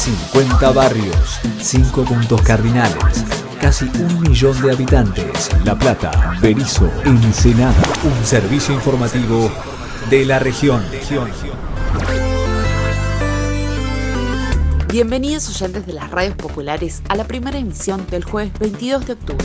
50 barrios, 5 puntos cardinales, casi 1 millón de habitantes. La Plata, Berisso, Ensenada. Un servicio informativo de la región. Bienvenidos oyentes de las radios populares a la primera emisión del jueves 22 de octubre.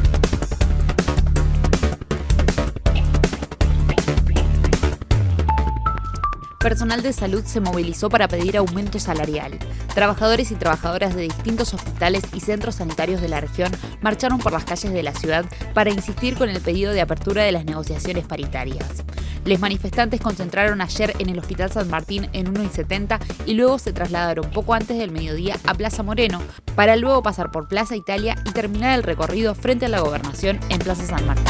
Personal de salud se movilizó para pedir aumento salarial. Trabajadores y trabajadoras de distintos hospitales y centros sanitarios de la región marcharon por las calles de la ciudad para insistir con el pedido de apertura de las negociaciones paritarias. Los manifestantes concentraron ayer en el Hospital San Martín en 1 y 70 y luego se trasladaron poco antes del mediodía a Plaza Moreno para luego pasar por Plaza Italia y terminar el recorrido frente a la Gobernación en Plaza San Martín.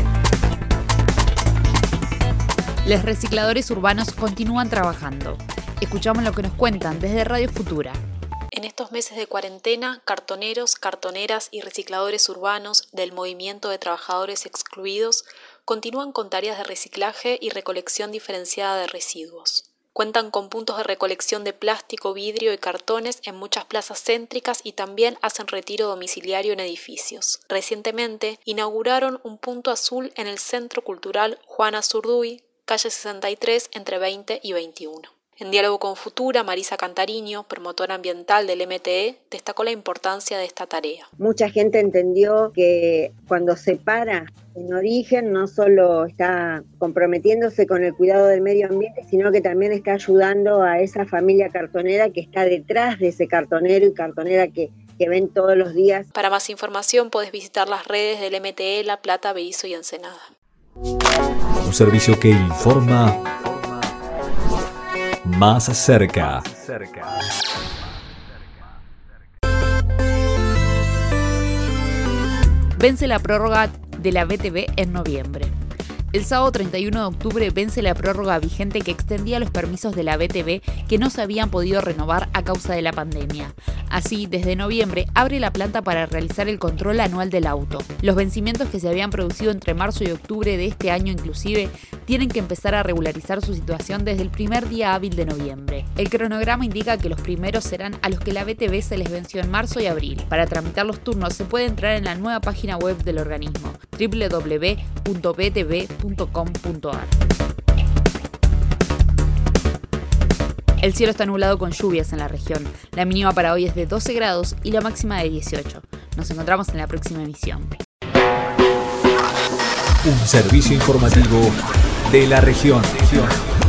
Los recicladores urbanos continúan trabajando. Escuchamos lo que nos cuentan desde Radio Futura. En estos meses de cuarentena, cartoneros, cartoneras y recicladores urbanos del Movimiento de Trabajadores Excluidos continúan con tareas de reciclaje y recolección diferenciada de residuos. Cuentan con puntos de recolección de plástico, vidrio y cartones en muchas plazas céntricas y también hacen retiro domiciliario en edificios. Recientemente inauguraron un punto azul en el Centro Cultural Juan Azurduy, calle 63, entre 20 y 21. En diálogo con Futura, Marisa Cantariño, promotora ambiental del MTE, destacó la importancia de esta tarea. Mucha gente entendió que cuando se para en origen no solo está comprometiéndose con el cuidado del medio ambiente, sino que también está ayudando a esa familia cartonera que está detrás de ese cartonero y cartonera que ven todos los días. Para más información podés visitar las redes del MTE La Plata, Berisso y Ensenada. Un servicio que informa más cerca. Vence la prórroga de la BTV en noviembre. El sábado 31 de octubre vence la prórroga vigente que extendía los permisos de la BTV que no se habían podido renovar a causa de la pandemia. Así, desde noviembre abre la planta para realizar el control anual del auto. Los vencimientos que se habían producido entre marzo y octubre de este año inclusive tienen que empezar a regularizar su situación desde el primer día hábil de noviembre. El cronograma indica que los primeros serán a los que la BTV se les venció en marzo y abril. Para tramitar los turnos se puede entrar en la nueva página web del organismo, www.btv.com.ar. El cielo está nublado con lluvias en la región. La mínima para hoy es de 12 grados y la máxima de 18. Nos encontramos en la próxima emisión. Un servicio informativo de la región.